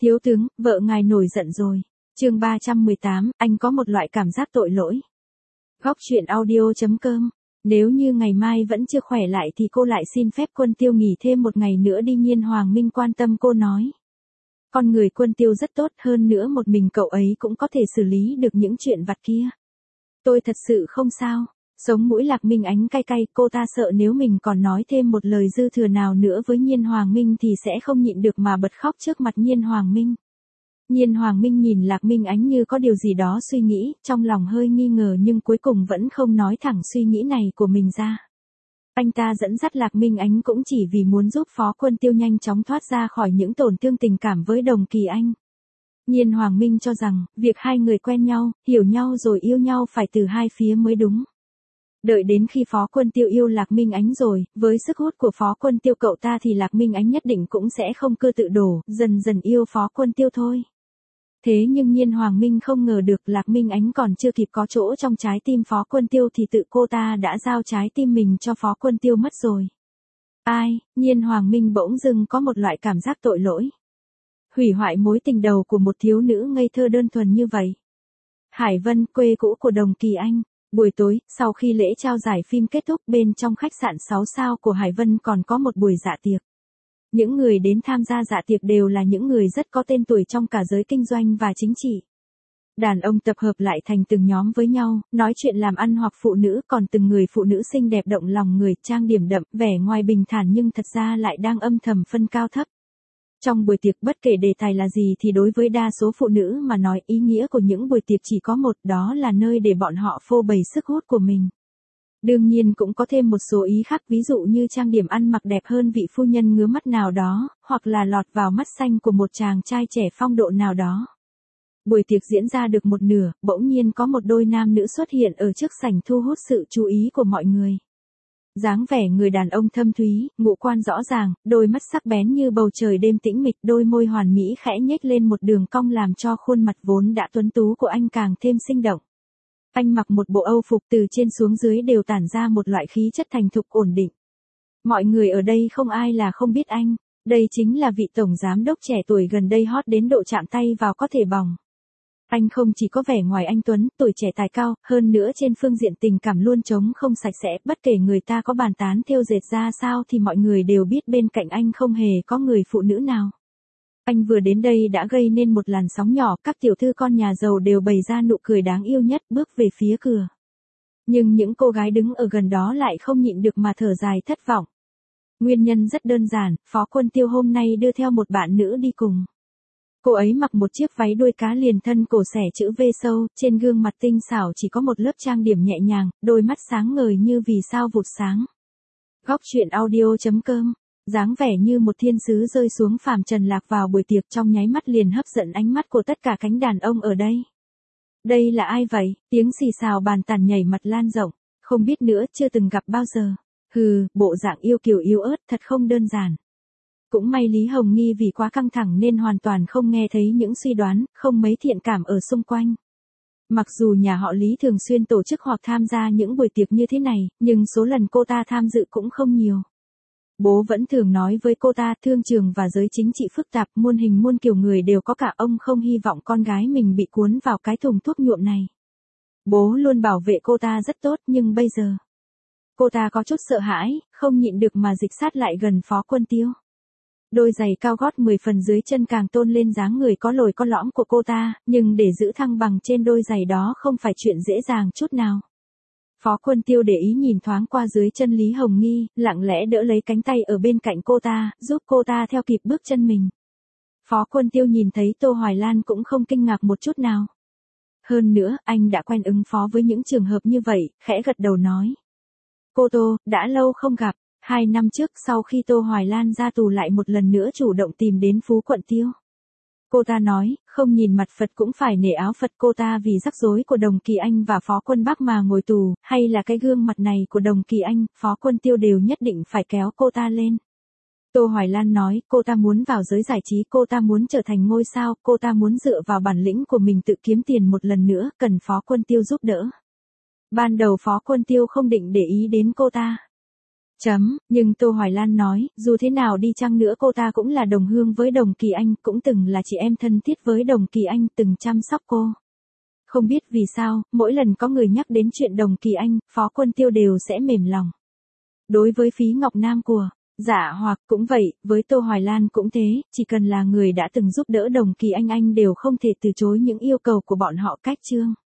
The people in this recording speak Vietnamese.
Thiếu tướng, vợ ngài nổi giận rồi. Chương 318, anh có một loại cảm giác tội lỗi. Góc truyện audio.com. Nếu như ngày mai vẫn chưa khỏe lại thì cô lại xin phép Quân Tiêu nghỉ thêm một ngày nữa đi. Nhiên Hoàng Minh quan tâm cô nói. Con người Quân Tiêu rất tốt, hơn nữa một mình cậu ấy cũng có thể xử lý được những chuyện vặt kia. Tôi thật sự không sao. Sống mũi Lạc Minh Ánh cay cay, cô ta sợ nếu mình còn nói thêm một lời dư thừa nào nữa với Nhiên Hoàng Minh thì sẽ không nhịn được mà bật khóc trước mặt Nhiên Hoàng Minh. Nhiên Hoàng Minh nhìn Lạc Minh Ánh như có điều gì đó suy nghĩ, trong lòng hơi nghi ngờ nhưng cuối cùng vẫn không nói thẳng suy nghĩ này của mình ra. Anh ta dẫn dắt Lạc Minh Ánh cũng chỉ vì muốn giúp Phó Quân Tiêu nhanh chóng thoát ra khỏi những tổn thương tình cảm với Đồng Kỳ Anh. Nhiên Hoàng Minh cho rằng, việc hai người quen nhau, hiểu nhau rồi yêu nhau phải từ hai phía mới đúng. Đợi đến khi Phó Quân Tiêu yêu Lạc Minh Ánh rồi, với sức hút của Phó Quân Tiêu cậu ta thì Lạc Minh Ánh nhất định cũng sẽ không cơ tự đổ, dần dần yêu Phó Quân Tiêu thôi. Thế nhưng Nhiên Hoàng Minh không ngờ được Lạc Minh Ánh còn chưa kịp có chỗ trong trái tim Phó Quân Tiêu thì tự cô ta đã giao trái tim mình cho Phó Quân Tiêu mất rồi. Ai, Nhiên Hoàng Minh bỗng dưng có một loại cảm giác tội lỗi. Hủy hoại mối tình đầu của một thiếu nữ ngây thơ đơn thuần như vậy. Hải Vân, quê cũ của Đồng Kỳ Anh. Buổi tối, sau khi lễ trao giải phim kết thúc bên trong khách sạn 6 sao của Hải Vân còn có một buổi dạ tiệc. Những người đến tham gia dạ tiệc đều là những người rất có tên tuổi trong cả giới kinh doanh và chính trị. Đàn ông tập hợp lại thành từng nhóm với nhau, nói chuyện làm ăn hoặc phụ nữ, còn từng người phụ nữ xinh đẹp động lòng người, trang điểm đậm, vẻ ngoài bình thản nhưng thật ra lại đang âm thầm phân cao thấp. Trong buổi tiệc bất kể đề tài là gì thì đối với đa số phụ nữ mà nói ý nghĩa của những buổi tiệc chỉ có một, đó là nơi để bọn họ phô bày sức hút của mình. Đương nhiên cũng có thêm một số ý khác, ví dụ như trang điểm ăn mặc đẹp hơn vị phu nhân ngứa mắt nào đó, hoặc là lọt vào mắt xanh của một chàng trai trẻ phong độ nào đó. Buổi tiệc diễn ra được một nửa, bỗng nhiên có một đôi nam nữ xuất hiện ở trước sảnh thu hút sự chú ý của mọi người. Dáng vẻ người đàn ông thâm thúy, ngũ quan rõ ràng, đôi mắt sắc bén như bầu trời đêm tĩnh mịch, đôi môi hoàn mỹ khẽ nhếch lên một đường cong làm cho khuôn mặt vốn đã tuấn tú của anh càng thêm sinh động. Anh mặc một bộ Âu phục từ trên xuống dưới đều tản ra một loại khí chất thành thục ổn định. Mọi người ở đây không ai là không biết anh, đây chính là vị tổng giám đốc trẻ tuổi gần đây hot đến độ chạm tay vào có thể bỏng. Anh không chỉ có vẻ ngoài anh tuấn, tuổi trẻ tài cao, hơn nữa trên phương diện tình cảm luôn trống không sạch sẽ, bất kể người ta có bàn tán thêu dệt ra sao thì mọi người đều biết bên cạnh anh không hề có người phụ nữ nào. Anh vừa đến đây đã gây nên một làn sóng nhỏ, các tiểu thư con nhà giàu đều bày ra nụ cười đáng yêu nhất bước về phía cửa. Nhưng những cô gái đứng ở gần đó lại không nhịn được mà thở dài thất vọng. Nguyên nhân rất đơn giản, Phó Quân Tiêu hôm nay đưa theo một bạn nữ đi cùng. Cô ấy mặc một chiếc váy đuôi cá liền thân cổ xẻ chữ V sâu, trên gương mặt tinh xảo chỉ có một lớp trang điểm nhẹ nhàng, đôi mắt sáng ngời như vì sao vụt sáng. Góc truyện audio.com. Dáng vẻ như một thiên sứ rơi xuống phàm trần lạc vào buổi tiệc trong nháy mắt liền hấp dẫn ánh mắt của tất cả cánh đàn ông ở đây. Đây là ai vậy? Tiếng xì xào bàn tàn nhảy mặt lan rộng. Không biết nữa, chưa từng gặp bao giờ. Hừ, bộ dạng yêu kiều yếu ớt thật không đơn giản. Cũng may Lý Hồng Nghi vì quá căng thẳng nên hoàn toàn không nghe thấy những suy đoán, không mấy thiện cảm ở xung quanh. Mặc dù nhà họ Lý thường xuyên tổ chức hoặc tham gia những buổi tiệc như thế này, nhưng số lần cô ta tham dự cũng không nhiều. Bố vẫn thường nói với cô ta, thương trường và giới chính trị phức tạp, muôn hình muôn kiểu người đều có cả, ông không hy vọng con gái mình bị cuốn vào cái thùng thuốc nhuộm này. Bố luôn bảo vệ cô ta rất tốt, nhưng bây giờ cô ta có chút sợ hãi, không nhịn được mà dịch sát lại gần Phó Quân Tiêu. Đôi giày cao gót 10 phần dưới chân càng tôn lên dáng người có lồi có lõm của cô ta, nhưng để giữ thăng bằng trên đôi giày đó không phải chuyện dễ dàng chút nào. Phó Quân Tiêu để ý nhìn thoáng qua dưới chân Lý Hồng Nghi, lặng lẽ đỡ lấy cánh tay ở bên cạnh cô ta, giúp cô ta theo kịp bước chân mình. Phó Quân Tiêu nhìn thấy Tô Hoài Lan cũng không kinh ngạc một chút nào. Hơn nữa, anh đã quen ứng phó với những trường hợp như vậy, khẽ gật đầu nói. Cô Tô, đã lâu không gặp. 2 năm trước sau khi Tô Hoài Lan ra tù lại một lần nữa chủ động tìm đến Phú Quận Tiêu. Cô ta nói, không nhìn mặt Phật cũng phải nể áo Phật. Cô ta vì rắc rối của Đồng Kỳ Anh và Phó Quân Bắc mà ngồi tù, hay là cái gương mặt này của Đồng Kỳ Anh, Phó Quân Tiêu đều nhất định phải kéo cô ta lên. Tô Hoài Lan nói, cô ta muốn vào giới giải trí, cô ta muốn trở thành ngôi sao, cô ta muốn dựa vào bản lĩnh của mình tự kiếm tiền một lần nữa, cần Phó Quân Tiêu giúp đỡ. Ban đầu Phó Quân Tiêu không định để ý đến cô ta. Nhưng Tô Hoài Lan nói, dù thế nào đi chăng nữa cô ta cũng là đồng hương với Đồng Kỳ Anh, cũng từng là chị em thân thiết với Đồng Kỳ Anh, từng chăm sóc cô. Không biết vì sao, mỗi lần có người nhắc đến chuyện Đồng Kỳ Anh, Phó Quân Tiêu đều sẽ mềm lòng. Đối với Phí Ngọc Nam của Dạ Hoặc cũng vậy, với Tô Hoài Lan cũng thế, chỉ cần là người đã từng giúp đỡ Đồng Kỳ Anh đều không thể từ chối những yêu cầu của bọn họ cách chương.